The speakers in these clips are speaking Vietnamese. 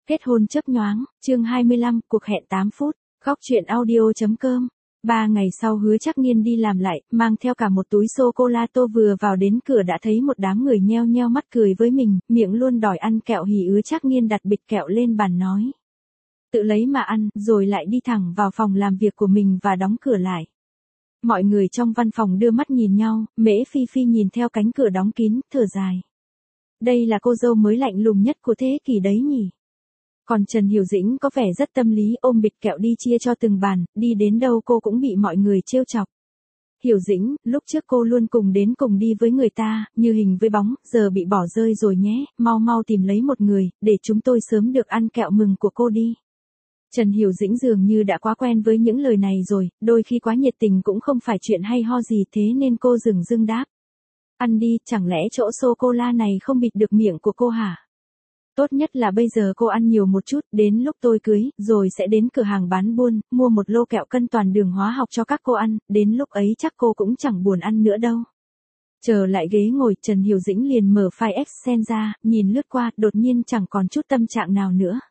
Kết hôn chớp nhoáng, chương 25, cuộc hẹn 8 phút, góc truyện audio.com. 3 ngày sau Hứa Trác Nghiên đi làm lại, mang theo cả một túi sô-cô-la-tô vừa vào đến cửa đã thấy một đám người nheo nheo mắt cười với mình, miệng luôn đòi ăn kẹo hỉ. Hứa Trác Nghiên đặt bịch kẹo lên bàn nói. Tự lấy mà ăn, rồi lại đi thẳng vào phòng làm việc của mình và đóng cửa lại. Mọi người trong văn phòng đưa mắt nhìn nhau, Mễ Phi Phi nhìn theo cánh cửa đóng kín, thở dài. Đây là cô dâu mới lạnh lùng nhất của thế kỷ đấy nhỉ. Còn Trần Hiểu Dĩnh có vẻ rất tâm lý, ôm bịch kẹo đi chia cho từng bàn, đi đến đâu cô cũng bị mọi người trêu chọc. Hiểu Dĩnh, lúc trước cô luôn cùng đến cùng đi với người ta, như hình với bóng, giờ bị bỏ rơi rồi nhé, mau mau tìm lấy một người, để chúng tôi sớm được ăn kẹo mừng của cô đi. Trần Hiểu Dĩnh dường như đã quá quen với những lời này rồi, đôi khi quá nhiệt tình cũng không phải chuyện hay ho gì, thế nên cô dửng dưng đáp. Ăn đi, chẳng lẽ chỗ sô-cô-la này không bịt được miệng của cô hả? Tốt nhất là bây giờ cô ăn nhiều một chút, đến lúc tôi cưới, rồi sẽ đến cửa hàng bán buôn, mua một lô kẹo cân toàn đường hóa học cho các cô ăn, đến lúc ấy chắc cô cũng chẳng buồn ăn nữa đâu. Trở lại ghế ngồi, Trần Hiểu Dĩnh liền mở file Excel ra, nhìn lướt qua, đột nhiên chẳng còn chút tâm trạng nào nữa.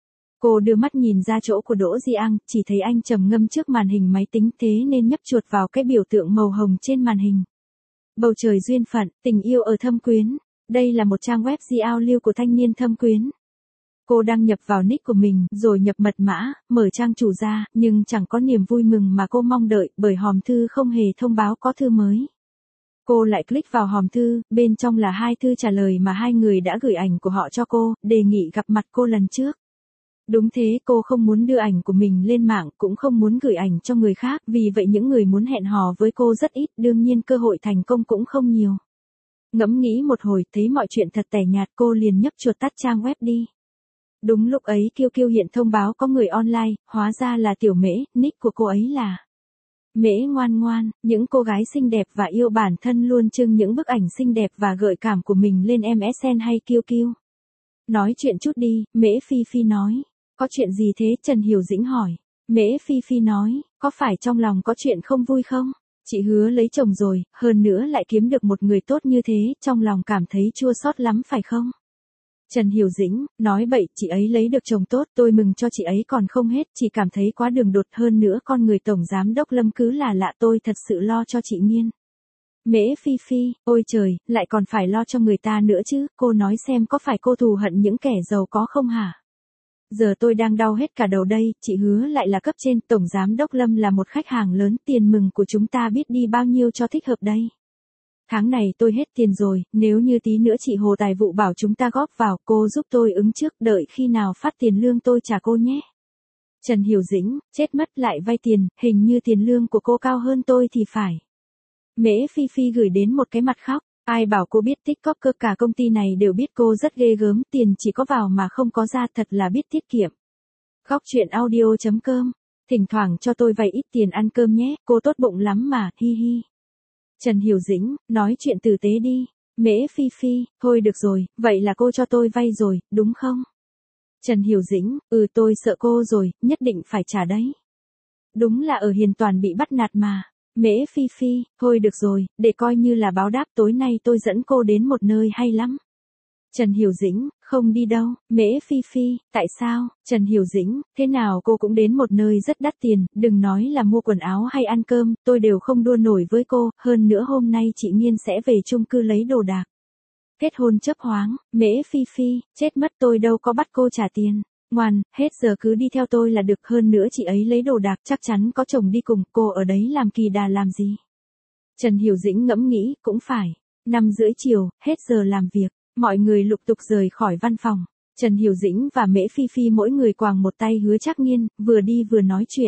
Cô đưa mắt nhìn ra chỗ của Đỗ Di Ang, chỉ thấy anh trầm ngâm trước màn hình máy tính, thế nên nhấp chuột vào cái biểu tượng màu hồng trên màn hình. Bầu trời duyên phận, tình yêu ở Thâm Quyến. Đây là một trang web giao lưu của thanh niên Thâm Quyến. Cô đăng nhập vào nick của mình, rồi nhập mật mã, mở trang chủ ra, nhưng chẳng có niềm vui mừng mà cô mong đợi, bởi hòm thư không hề thông báo có thư mới. Cô lại click vào hòm thư, bên trong là 2 thư trả lời mà 2 người đã gửi ảnh của họ cho cô, đề nghị gặp mặt cô lần trước. Đúng thế, cô không muốn đưa ảnh của mình lên mạng, cũng không muốn gửi ảnh cho người khác, vì vậy những người muốn hẹn hò với cô rất ít, đương nhiên cơ hội thành công cũng không nhiều. Ngẫm nghĩ một hồi, thấy mọi chuyện thật tẻ nhạt, cô liền nhấp chuột tắt trang web đi. Đúng lúc ấy Kiêu hiện thông báo có người online, hóa ra là Tiểu Mễ, nick của cô ấy là Mễ ngoan ngoan. Những cô gái xinh đẹp và yêu bản thân luôn trưng những bức ảnh xinh đẹp và gợi cảm của mình lên MSN hay Kiêu. Nói chuyện chút đi, Mễ Phi Phi nói. Có chuyện gì thế? Trần Hiểu Dĩnh hỏi. Mễ Phi Phi nói, có phải trong lòng có chuyện không vui không? Chị Hứa lấy chồng rồi, hơn nữa lại kiếm được một người tốt như thế, trong lòng cảm thấy chua xót lắm phải không? Trần Hiểu Dĩnh, nói bậy, chị ấy lấy được chồng tốt, tôi mừng cho chị ấy còn không hết, chỉ cảm thấy quá đường đột, hơn nữa con người tổng giám đốc Lâm cứ là lạ, tôi thật sự lo cho chị Nghiên. Mễ Phi Phi, ôi trời, lại còn phải lo cho người ta nữa chứ, cô nói xem có phải cô thù hận những kẻ giàu có không hả? Giờ tôi đang đau hết cả đầu đây, chị Hứa lại là cấp trên, tổng giám đốc Lâm là một khách hàng lớn, tiền mừng của chúng ta biết đi bao nhiêu cho thích hợp đây. Tháng này tôi hết tiền rồi, nếu như tí nữa chị Hồ Tài vụ bảo chúng ta góp vào, cô giúp tôi ứng trước, đợi khi nào phát tiền lương tôi trả cô nhé. Trần Hiểu Dĩnh, chết mất lại vay tiền, hình như tiền lương của cô cao hơn tôi thì phải. Mễ Phi Phi gửi đến một cái mặt khóc. Ai bảo cô biết tích cóp, cơ cả công ty này đều biết cô rất ghê gớm, tiền chỉ có vào mà không có ra, thật là biết tiết kiệm. Góc truyện audio.com, thỉnh thoảng cho tôi vay ít tiền ăn cơm nhé, cô tốt bụng lắm mà, hi hi. Trần Hiểu Dĩnh, nói chuyện tử tế đi. Mễ Phi Phi, thôi được rồi, vậy là cô cho tôi vay rồi, đúng không? Trần Hiểu Dĩnh, tôi sợ cô rồi, nhất định phải trả đấy. Đúng là ở Hiền Toàn bị bắt nạt mà. Mễ Phi Phi, thôi được rồi, để coi như là báo đáp, tối nay tôi dẫn cô đến một nơi hay lắm. Trần Hiểu Dĩnh, không đi đâu. Mễ Phi Phi, tại sao? Trần Hiểu Dĩnh, thế nào cô cũng đến một nơi rất đắt tiền, đừng nói là mua quần áo hay ăn cơm, tôi đều không đua nổi với cô, hơn nữa hôm nay chị Nghiên sẽ về chung cư lấy đồ đạc. Kết hôn chớp nhoáng, Mễ Phi Phi, chết mất, tôi đâu có bắt cô trả tiền. Ngoan, hết giờ cứ đi theo tôi là được, hơn nữa chị ấy lấy đồ đạc chắc chắn có chồng đi cùng, cô ở đấy làm kỳ đà làm gì? Trần Hiểu Dĩnh ngẫm nghĩ, cũng phải. 5:30 chiều, hết giờ làm việc, mọi người lục tục rời khỏi văn phòng. Trần Hiểu Dĩnh và Mễ Phi Phi mỗi người quàng một tay Hứa Trác Nghiên, vừa đi vừa nói chuyện.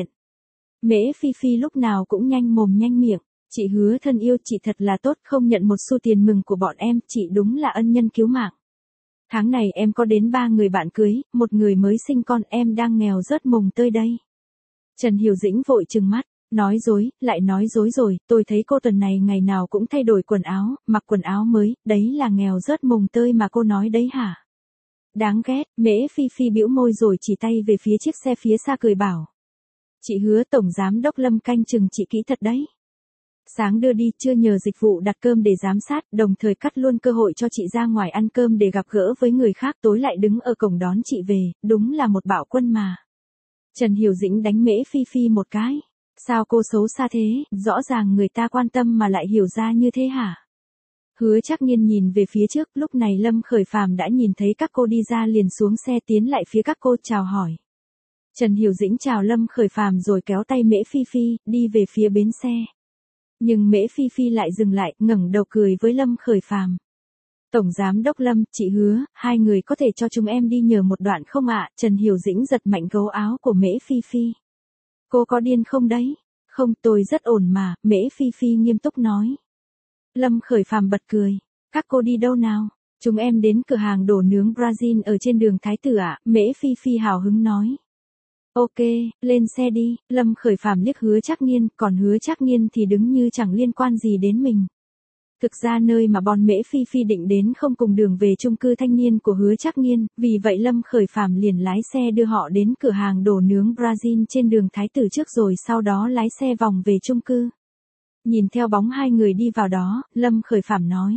Mễ Phi Phi lúc nào cũng nhanh mồm nhanh miệng. Chị Hứa thân yêu, chị thật là tốt, không nhận một xu tiền mừng của bọn em, chị đúng là ân nhân cứu mạng. Tháng này em có đến 3 người bạn cưới, một người mới sinh con, em đang nghèo rớt mồng tơi đây. Trần Hiểu Dĩnh vội trừng mắt, nói dối, lại nói dối rồi, tôi thấy cô tuần này ngày nào cũng thay đổi quần áo, mặc quần áo mới, đấy là nghèo rớt mồng tơi mà cô nói đấy hả? Đáng ghét. Mễ Phi Phi bĩu môi rồi chỉ tay về phía chiếc xe phía xa cười bảo. Chị Hứa, tổng giám đốc Lâm canh chừng chị kỹ thật đấy. Sáng đưa đi, trưa nhờ dịch vụ đặt cơm để giám sát, đồng thời cắt luôn cơ hội cho chị ra ngoài ăn cơm để gặp gỡ với người khác, tối lại đứng ở cổng đón chị về, đúng là một bạo quân mà. Trần Hiểu Dĩnh đánh Mễ Phi Phi một cái. Sao cô xấu xa thế, rõ ràng người ta quan tâm mà lại hiểu ra như thế hả? Hứa Trác Nghiên nhìn về phía trước, lúc này Lâm Khởi Phàm đã nhìn thấy các cô đi ra liền xuống xe tiến lại phía các cô chào hỏi. Trần Hiểu Dĩnh chào Lâm Khởi Phàm rồi kéo tay Mễ Phi Phi, đi về phía bến xe. Nhưng Mễ Phi Phi lại dừng lại, ngẩng đầu cười với Lâm Khởi Phàm. Tổng Giám đốc Lâm, chị hứa, hai người có thể cho chúng em đi nhờ một đoạn không ạ? Trần Hiểu Dĩnh giật mạnh gấu áo của Mễ Phi Phi. Cô có điên không đấy? Không, tôi rất ổn mà, Mễ Phi Phi nghiêm túc nói. Lâm Khởi Phàm bật cười. Các cô đi đâu nào? Chúng em đến cửa hàng đồ nướng Brazil ở trên đường Thái Tử ạ, Mễ Phi Phi hào hứng nói. Ok, lên xe đi, Lâm Khởi Phàm liếc Hứa Trác Nghiên, còn Hứa Trác Nghiên thì đứng như chẳng liên quan gì đến mình. Thực ra nơi mà bọn Mễ Phi Phi định đến không cùng đường về chung cư thanh niên của Hứa Trác Nghiên, vì vậy Lâm Khởi Phàm liền lái xe đưa họ đến cửa hàng đồ nướng Brazil trên đường Thái Tử trước rồi sau đó lái xe vòng về chung cư. Nhìn theo bóng hai người đi vào đó, Lâm Khởi Phàm nói.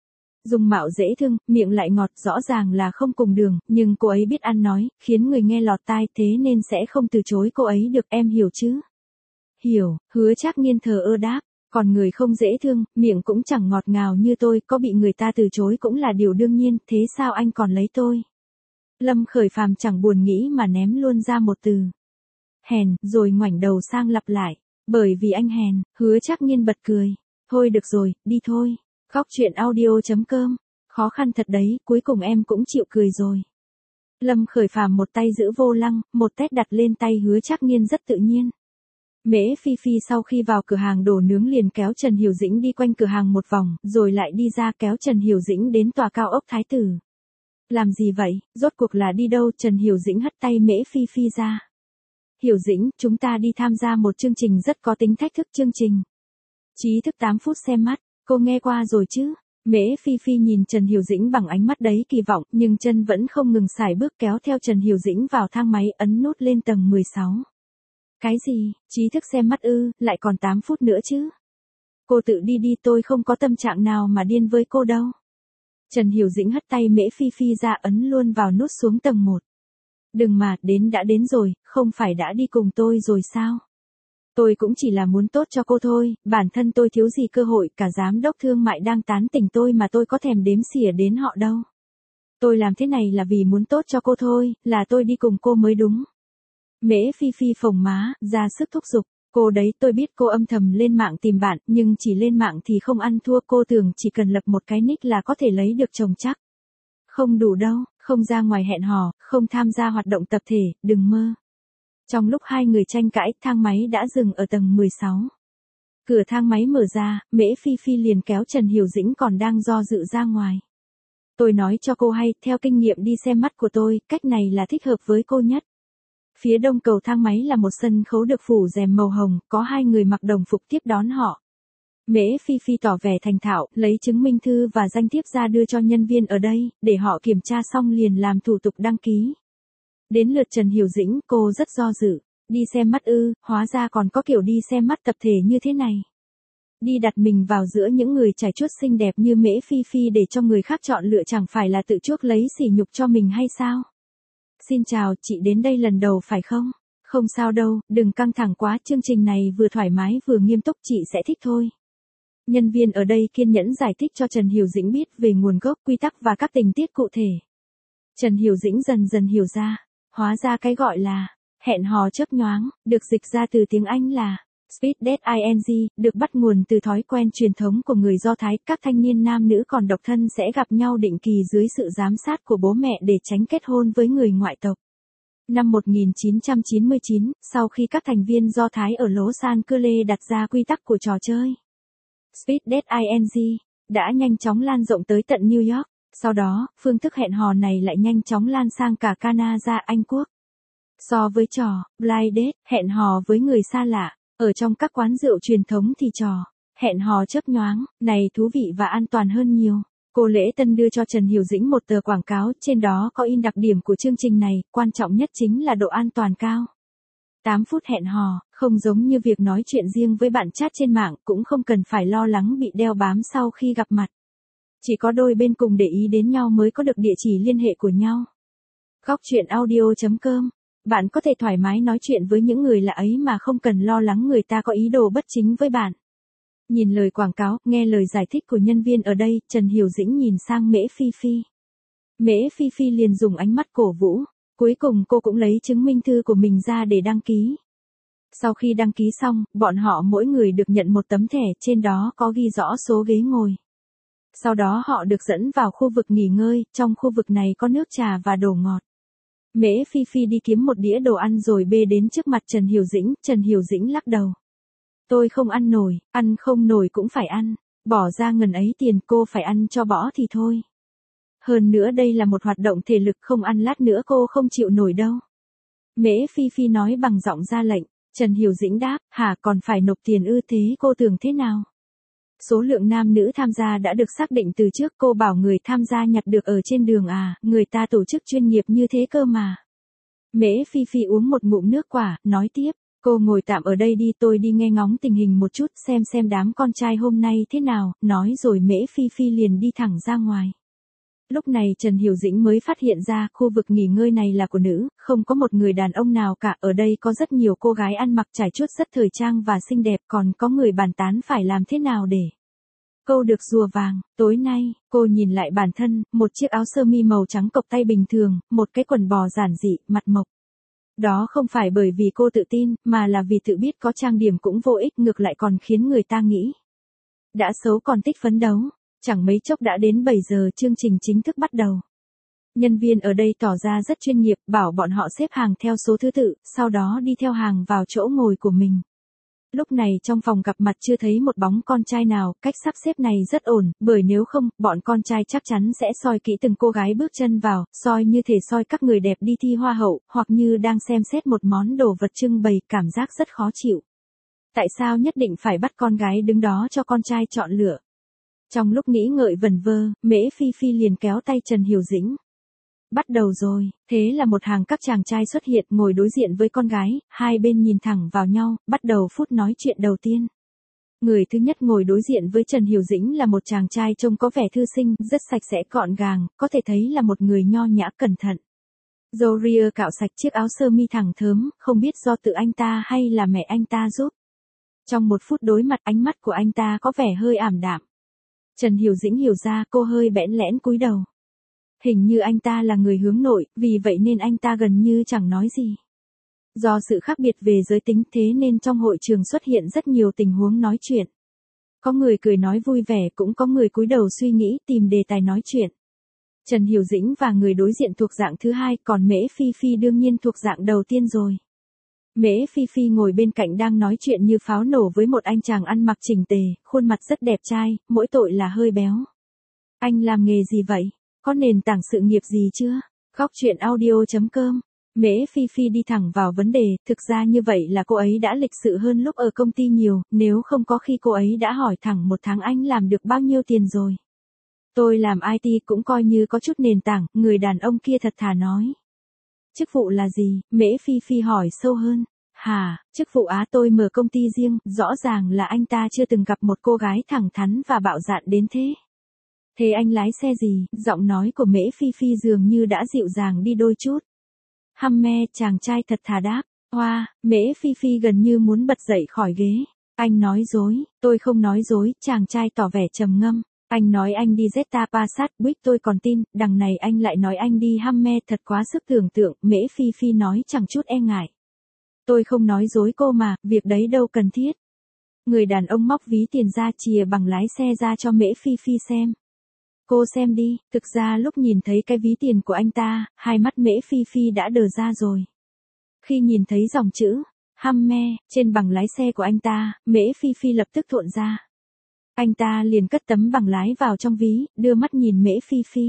Dung mạo dễ thương, miệng lại ngọt, rõ ràng là không cùng đường, nhưng cô ấy biết ăn nói, khiến người nghe lọt tai, thế nên sẽ không từ chối cô ấy được, em hiểu chứ? Hiểu, Hứa Trác Nghiên thờ ơ đáp, còn người không dễ thương, miệng cũng chẳng ngọt ngào như tôi, có bị người ta từ chối cũng là điều đương nhiên, thế sao anh còn lấy tôi? Lâm Khởi Phàm chẳng buồn nghĩ mà ném luôn ra một từ. Hèn, rồi ngoảnh đầu sang lặp lại, bởi vì anh hèn. Hứa Trác Nghiên bật cười. Thôi được rồi, đi thôi. Góc truyện audio.com. Khó khăn thật đấy, cuối cùng em cũng chịu cười rồi. Lâm Khởi Phàm một tay giữ vô lăng, một tét đặt lên tay Hứa Trác Nghiên rất tự nhiên. Mễ Phi Phi sau khi vào cửa hàng đồ nướng liền kéo Trần Hiểu Dĩnh đi quanh cửa hàng một vòng, rồi lại đi ra kéo Trần Hiểu Dĩnh đến tòa cao ốc Thái Tử. Làm gì vậy, rốt cuộc là đi đâu? Trần Hiểu Dĩnh hất tay Mễ Phi Phi ra. Hiểu Dĩnh, chúng ta đi tham gia một chương trình rất có tính thách thức. Chương trình trí thức 8 phút xem mắt, cô nghe qua rồi chứ? Mễ Phi Phi nhìn Trần Hiểu Dĩnh bằng ánh mắt đầy kỳ vọng, nhưng chân vẫn không ngừng sải bước kéo theo Trần Hiểu Dĩnh vào thang máy, ấn nút lên tầng 16. Cái gì, trí thức xem mắt ư, lại còn 8 phút nữa chứ? Cô tự đi đi, tôi không có tâm trạng nào mà điên với cô đâu. Trần Hiểu Dĩnh hất tay Mễ Phi Phi ra, ấn luôn vào nút xuống tầng 1. Đừng mà, đến đã đến rồi, không phải đã đi cùng tôi rồi sao? Tôi cũng chỉ là muốn tốt cho cô thôi, bản thân tôi thiếu gì cơ hội, cả giám đốc thương mại đang tán tỉnh tôi mà tôi có thèm đếm xỉa đến họ đâu. Tôi làm thế này là vì muốn tốt cho cô thôi, là tôi đi cùng cô mới đúng. Mễ Phi Phi phồng má, ra sức thúc giục. Cô đấy, tôi biết cô âm thầm lên mạng tìm bạn, nhưng chỉ lên mạng thì không ăn thua, cô tưởng chỉ cần lập một cái nick là có thể lấy được chồng chắc. Không đủ đâu, không ra ngoài hẹn hò, không tham gia hoạt động tập thể, đừng mơ. Trong lúc hai người tranh cãi, thang máy đã dừng ở tầng 16. Cửa thang máy mở ra, Mễ Phi Phi liền kéo Trần Hiểu Dĩnh còn đang do dự ra ngoài. Tôi nói cho cô hay, theo kinh nghiệm đi xem mắt của tôi, cách này là thích hợp với cô nhất. Phía đông cầu thang máy là một sân khấu được phủ rèm màu hồng, có hai người mặc đồng phục tiếp đón họ. Mễ Phi Phi tỏ vẻ thành thạo, lấy chứng minh thư và danh thiếp ra đưa cho nhân viên ở đây, để họ kiểm tra xong liền làm thủ tục đăng ký. Đến lượt Trần Hiểu Dĩnh, cô rất do dự. Đi xem mắt ư, hóa ra còn có kiểu đi xem mắt tập thể như thế này. Đi đặt mình vào giữa những người trải chuốt xinh đẹp như Mễ Phi Phi để cho người khác chọn lựa chẳng phải là tự chuốc lấy sỉ nhục cho mình hay sao? Xin chào, chị đến đây lần đầu phải không? Không sao đâu, đừng căng thẳng quá, chương trình này vừa thoải mái vừa nghiêm túc, chị sẽ thích thôi. Nhân viên ở đây kiên nhẫn giải thích cho Trần Hiểu Dĩnh biết về nguồn gốc, quy tắc và các tình tiết cụ thể. Trần Hiểu Dĩnh dần dần hiểu ra, hóa ra cái gọi là hẹn hò chớp nhoáng, được dịch ra từ tiếng Anh là speed date ing, được bắt nguồn từ thói quen truyền thống của người Do Thái, các thanh niên nam nữ còn độc thân sẽ gặp nhau định kỳ dưới sự giám sát của bố mẹ để tránh kết hôn với người ngoại tộc. Năm 1999, sau khi các thành viên Do Thái ở Los Angeles đặt ra quy tắc của trò chơi Speed Date ING, đã nhanh chóng lan rộng tới tận New York. Sau đó, phương thức hẹn hò này lại nhanh chóng lan sang cả Canada, Anh Quốc. So với trò Blind Date, hẹn hò với người xa lạ, ở trong các quán rượu truyền thống thì trò hẹn hò chớp nhoáng này thú vị và an toàn hơn nhiều. Cô Lễ Tân đưa cho Trần Hiểu Dĩnh một tờ quảng cáo, trên đó có in đặc điểm của chương trình này, quan trọng nhất chính là độ an toàn cao. 8 phút hẹn hò, không giống như việc nói chuyện riêng với bạn chat trên mạng, cũng không cần phải lo lắng bị đeo bám sau khi gặp mặt. Chỉ có đôi bên cùng để ý đến nhau mới có được địa chỉ liên hệ của nhau. Góc chuyện audio.com. Bạn có thể thoải mái nói chuyện với những người lạ ấy mà không cần lo lắng người ta có ý đồ bất chính với bạn. Nhìn lời quảng cáo, nghe lời giải thích của nhân viên ở đây, Trần Hiểu Dĩnh nhìn sang Mễ Phi Phi. Mễ Phi Phi liền dùng ánh mắt cổ vũ. Cuối cùng cô cũng lấy chứng minh thư của mình ra để đăng ký. Sau khi đăng ký xong, bọn họ mỗi người được nhận một tấm thẻ, trên đó có ghi rõ số ghế ngồi. Sau đó họ được dẫn vào khu vực nghỉ ngơi, trong khu vực này có nước trà và đồ ngọt. Mễ Phi Phi đi kiếm một đĩa đồ ăn rồi bê đến trước mặt Trần Hiểu Dĩnh lắc đầu. Tôi không ăn nổi, ăn không nổi cũng phải ăn, bỏ ra ngần ấy tiền cô phải ăn cho bỏ thì thôi. Hơn nữa đây là một hoạt động thể lực, không ăn lát nữa cô không chịu nổi đâu. Mễ Phi Phi nói bằng giọng ra lệnh. Trần Hiểu Dĩnh đáp, hả, còn phải nộp tiền ư, thế cô tưởng thế nào? Số lượng nam nữ tham gia đã được xác định từ trước, cô bảo người tham gia nhặt được ở trên đường à, người ta tổ chức chuyên nghiệp như thế cơ mà. Mễ Phi Phi uống một ngụm nước quả, nói tiếp, cô ngồi tạm ở đây đi, tôi đi nghe ngóng tình hình một chút xem đám con trai hôm nay thế nào, nói rồi Mễ Phi Phi liền đi thẳng ra ngoài. Lúc này Trần Hiểu Dĩnh mới phát hiện ra khu vực nghỉ ngơi này là của nữ, không có một người đàn ông nào cả, ở đây có rất nhiều cô gái ăn mặc trải chuốt rất thời trang và xinh đẹp, còn có người bàn tán phải làm thế nào để câu được rùa vàng. Tối nay, cô nhìn lại bản thân, một chiếc áo sơ mi màu trắng cộc tay bình thường, một cái quần bò giản dị, mặt mộc. Đó không phải bởi vì cô tự tin, mà là vì tự biết có trang điểm cũng vô ích, ngược lại còn khiến người ta nghĩ đã xấu còn tích phấn đấu. Chẳng mấy chốc đã đến 7 giờ, chương trình chính thức bắt đầu. Nhân viên ở đây tỏ ra rất chuyên nghiệp, bảo bọn họ xếp hàng theo số thứ tự, sau đó đi theo hàng vào chỗ ngồi của mình. Lúc này trong phòng gặp mặt chưa thấy một bóng con trai nào, cách sắp xếp này rất ổn, bởi nếu không, bọn con trai chắc chắn sẽ soi kỹ từng cô gái bước chân vào, soi như thể soi các người đẹp đi thi hoa hậu, hoặc như đang xem xét một món đồ vật trưng bày, cảm giác rất khó chịu. Tại sao nhất định phải bắt con gái đứng đó cho con trai chọn lựa? Trong lúc nghĩ ngợi vẩn vơ, Mễ Phi Phi liền kéo tay Trần Hiểu Dĩnh. Bắt đầu rồi, thế là một hàng các chàng trai xuất hiện ngồi đối diện với con gái, hai bên nhìn thẳng vào nhau, bắt đầu phút nói chuyện đầu tiên. Người thứ nhất ngồi đối diện với Trần Hiểu Dĩnh là một chàng trai trông có vẻ thư sinh, rất sạch sẽ gọn gàng, có thể thấy là một người nho nhã cẩn thận. Râu ria cạo sạch, chiếc áo sơ mi thẳng thớm, không biết do tự anh ta hay là mẹ anh ta giúp. Trong một phút đối mặt, ánh mắt của anh ta có vẻ hơi ảm đạm. Trần Hiểu Dĩnh hiểu ra, cô hơi bẽn lẽn cúi đầu. Hình như anh ta là người hướng nội, vì vậy nên anh ta gần như chẳng nói gì. Do sự khác biệt về giới tính thế nên trong hội trường xuất hiện rất nhiều tình huống nói chuyện. Có người cười nói vui vẻ, cũng có người cúi đầu suy nghĩ tìm đề tài nói chuyện. Trần Hiểu Dĩnh và người đối diện thuộc dạng thứ hai, còn Mễ Phi Phi đương nhiên thuộc dạng đầu tiên rồi. Mễ Phi Phi ngồi bên cạnh đang nói chuyện như pháo nổ với một anh chàng ăn mặc chỉnh tề, khuôn mặt rất đẹp trai, mỗi tội là hơi béo. Anh làm nghề gì vậy? Có nền tảng sự nghiệp gì chưa? Góc chuyện audio.com. Mễ Phi Phi đi thẳng vào vấn đề, thực ra như vậy là cô ấy đã lịch sự hơn lúc ở công ty nhiều, nếu không có khi cô ấy đã hỏi thẳng một tháng anh làm được bao nhiêu tiền rồi. Tôi làm IT cũng coi như có chút nền tảng, người đàn ông kia thật thà nói. Chức vụ là gì? Mễ Phi Phi hỏi sâu hơn. Hả, chức vụ tôi mở công ty riêng, rõ ràng là anh ta chưa từng gặp một cô gái thẳng thắn và bạo dạn đến thế. Thế anh lái xe gì? Giọng nói của Mễ Phi Phi dường như đã dịu dàng đi đôi chút. Hummer, chàng trai thật thà đáp. Hoa, Mễ Phi Phi gần như muốn bật dậy khỏi ghế. Anh nói dối, tôi không nói dối, chàng trai tỏ vẻ trầm ngâm. Anh nói anh đi Jetta Passat Buick tôi còn tin, đằng này anh lại nói anh đi Hummer, thật quá sức tưởng tượng, Mễ Phi Phi nói chẳng chút e ngại. Tôi không nói dối cô mà, việc đấy đâu cần thiết. Người đàn ông móc ví tiền ra chìa bằng lái xe ra cho Mễ Phi Phi xem. Cô xem đi, thực ra lúc nhìn thấy cái ví tiền của anh ta, hai mắt Mễ Phi Phi đã đờ ra rồi. Khi nhìn thấy dòng chữ Hummer trên bằng lái xe của anh ta, Mễ Phi Phi lập tức thộn ra. Anh ta liền cất tấm bằng lái vào trong ví, đưa mắt nhìn Mễ Phi Phi.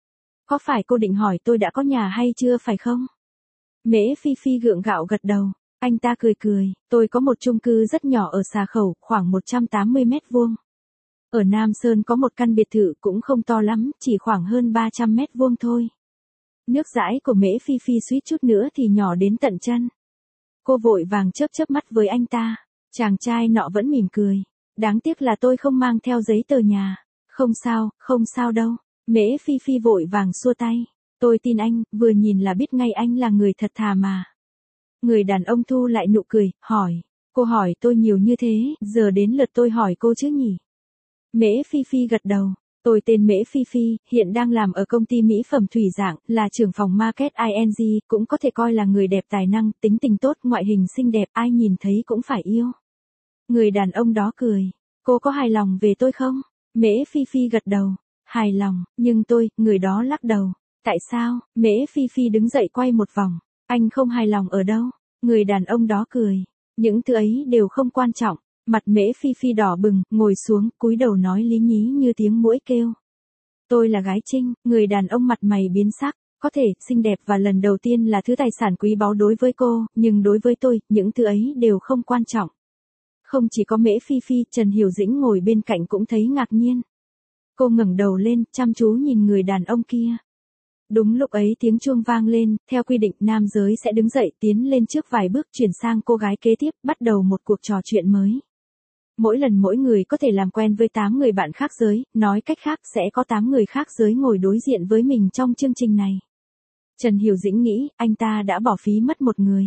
Có phải cô định hỏi tôi đã có nhà hay chưa phải không? Mễ Phi Phi gượng gạo gật đầu. Anh ta cười cười, tôi có một chung cư rất nhỏ ở Xà Khẩu, khoảng 180 mét vuông. Ở Nam Sơn có một căn biệt thự cũng không to lắm, chỉ khoảng hơn 300 mét vuông thôi. Nước dãi của Mễ Phi Phi suýt chút nữa thì nhỏ đến tận chân. Cô vội vàng chớp chớp mắt với anh ta. Chàng trai nọ vẫn mỉm cười. Đáng tiếc là tôi không mang theo giấy tờ nhà. Không sao đâu. Mễ Phi Phi vội vàng xua tay. Tôi tin anh, vừa nhìn là biết ngay anh là người thật thà mà. Người đàn ông thu lại nụ cười, hỏi. Cô hỏi tôi nhiều như thế, giờ đến lượt tôi hỏi cô chứ nhỉ? Mễ Phi Phi gật đầu. Tôi tên Mễ Phi Phi, hiện đang làm ở công ty mỹ phẩm thủy dạng, là trưởng phòng market ING, cũng có thể coi là người đẹp tài năng, tính tình tốt, ngoại hình xinh đẹp, ai nhìn thấy cũng phải yêu. Người đàn ông đó cười. Cô có hài lòng về tôi không? Mễ Phi Phi gật đầu. Hài lòng, nhưng người đó lắc đầu. Tại sao? Mễ Phi Phi đứng dậy quay một vòng. Anh không hài lòng ở đâu? Người đàn ông đó cười. Những thứ ấy đều không quan trọng. Mặt Mễ Phi Phi đỏ bừng, ngồi xuống, cúi đầu nói lý nhí như tiếng muỗi kêu. Tôi là gái Trinh. Người đàn ông mặt mày biến sắc. Có thể, xinh đẹp và lần đầu tiên là thứ tài sản quý báu đối với cô, nhưng đối với tôi, những thứ ấy đều không quan trọng. Không chỉ có Mễ Phi Phi, Trần Hiểu Dĩnh ngồi bên cạnh cũng thấy ngạc nhiên. Cô ngẩng đầu lên, chăm chú nhìn người đàn ông kia. Đúng lúc ấy tiếng chuông vang lên, theo quy định nam giới sẽ đứng dậy tiến lên trước vài bước chuyển sang cô gái kế tiếp, bắt đầu một cuộc trò chuyện mới. Mỗi lần mỗi người có thể làm quen với 8 người bạn khác giới, nói cách khác sẽ có 8 người khác giới ngồi đối diện với mình trong chương trình này. Trần Hiểu Dĩnh nghĩ, anh ta đã bỏ phí mất một người.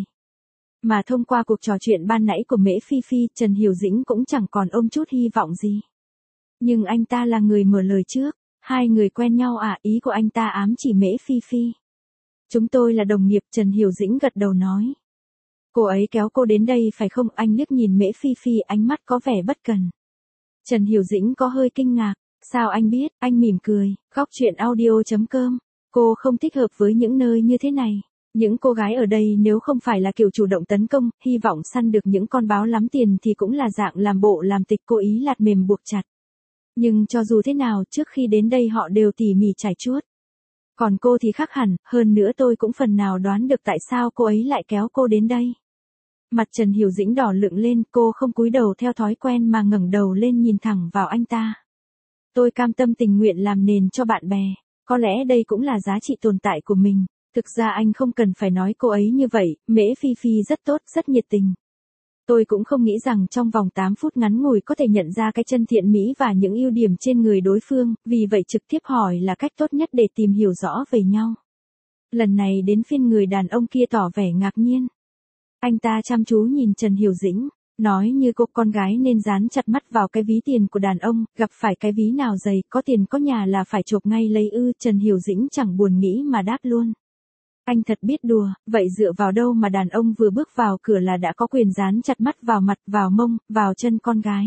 Mà thông qua cuộc trò chuyện ban nãy của Mễ Phi Phi, Trần Hiểu Dĩnh cũng chẳng còn ôm chút hy vọng gì. Nhưng anh ta là người mở lời trước. Hai người quen nhau à? Ý của anh ta ám chỉ Mễ Phi Phi. Chúng tôi là đồng nghiệp, Trần Hiểu Dĩnh gật đầu nói. Cô ấy kéo cô đến đây phải không? Anh liếc nhìn Mễ Phi Phi, ánh mắt có vẻ bất cần. Trần Hiểu Dĩnh có hơi kinh ngạc. Sao anh biết? Anh mỉm cười. Góc truyện audio.com. Cô không thích hợp với những nơi như thế này. Những cô gái ở đây nếu không phải là kiểu chủ động tấn công, hy vọng săn được những con báo lắm tiền thì cũng là dạng làm bộ làm tịch, cố ý lạt mềm buộc chặt. Nhưng cho dù thế nào, trước khi đến đây họ đều tỉ mỉ trải chuốt. Còn cô thì khác hẳn, hơn nữa tôi cũng phần nào đoán được tại sao cô ấy lại kéo cô đến đây. Mặt Trần Hiểu Dĩnh đỏ lựng lên, cô không cúi đầu theo thói quen mà ngẩng đầu lên nhìn thẳng vào anh ta. Tôi cam tâm tình nguyện làm nền cho bạn bè, có lẽ đây cũng là giá trị tồn tại của mình. Thực ra anh không cần phải nói cô ấy như vậy, Mễ Phi Phi rất tốt, rất nhiệt tình. Tôi cũng không nghĩ rằng trong vòng 8 phút ngắn ngủi có thể nhận ra cái chân thiện mỹ và những ưu điểm trên người đối phương, vì vậy trực tiếp hỏi là cách tốt nhất để tìm hiểu rõ về nhau. Lần này đến phiên người đàn ông kia tỏ vẻ ngạc nhiên. Anh ta chăm chú nhìn Trần Hiểu Dĩnh, nói như cô con gái nên dán chặt mắt vào cái ví tiền của đàn ông, gặp phải cái ví nào dày, có tiền có nhà là phải chộp ngay lấy ư. Trần Hiểu Dĩnh chẳng buồn nghĩ mà đáp luôn. Anh thật biết đùa, vậy dựa vào đâu mà đàn ông vừa bước vào cửa là đã có quyền dán chặt mắt vào mặt, vào mông, vào chân con gái.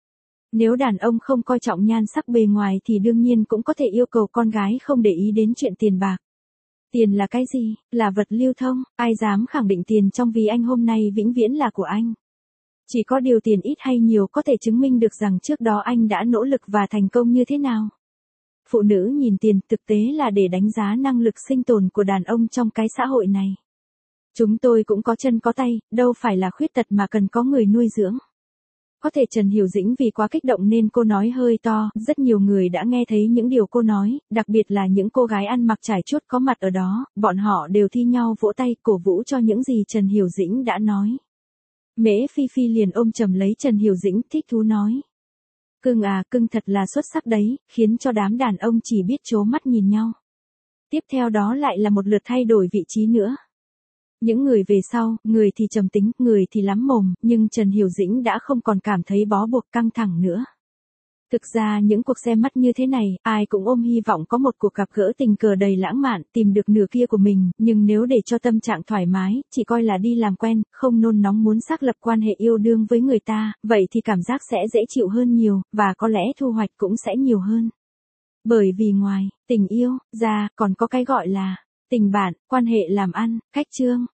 Nếu đàn ông không coi trọng nhan sắc bề ngoài thì đương nhiên cũng có thể yêu cầu con gái không để ý đến chuyện tiền bạc. Tiền là cái gì? Là vật lưu thông, ai dám khẳng định tiền trong ví anh hôm nay vĩnh viễn là của anh. Chỉ có điều tiền ít hay nhiều có thể chứng minh được rằng trước đó anh đã nỗ lực và thành công như thế nào. Phụ nữ nhìn tiền thực tế là để đánh giá năng lực sinh tồn của đàn ông trong cái xã hội này. Chúng tôi cũng có chân có tay, đâu phải là khuyết tật mà cần có người nuôi dưỡng. Có thể Trần Hiểu Dĩnh vì quá kích động nên cô nói hơi to, rất nhiều người đã nghe thấy những điều cô nói, đặc biệt là những cô gái ăn mặc trải chuốt có mặt ở đó, bọn họ đều thi nhau vỗ tay cổ vũ cho những gì Trần Hiểu Dĩnh đã nói. Mễ Phi Phi liền ôm chầm lấy Trần Hiểu Dĩnh, thích thú nói. Cưng à, cưng thật là xuất sắc đấy, khiến cho đám đàn ông chỉ biết trố mắt nhìn nhau. Tiếp theo đó lại là một lượt thay đổi vị trí nữa. Những người về sau, người thì trầm tính, người thì lắm mồm, nhưng Trần Hiểu Dĩnh đã không còn cảm thấy bó buộc căng thẳng nữa. Thực ra những cuộc xem mắt như thế này, ai cũng ôm hy vọng có một cuộc gặp gỡ tình cờ đầy lãng mạn, tìm được nửa kia của mình, nhưng nếu để cho tâm trạng thoải mái, chỉ coi là đi làm quen, không nôn nóng muốn xác lập quan hệ yêu đương với người ta, vậy thì cảm giác sẽ dễ chịu hơn nhiều, và có lẽ thu hoạch cũng sẽ nhiều hơn. Bởi vì ngoài tình yêu ra, còn có cái gọi là tình bạn, quan hệ làm ăn, khách trương.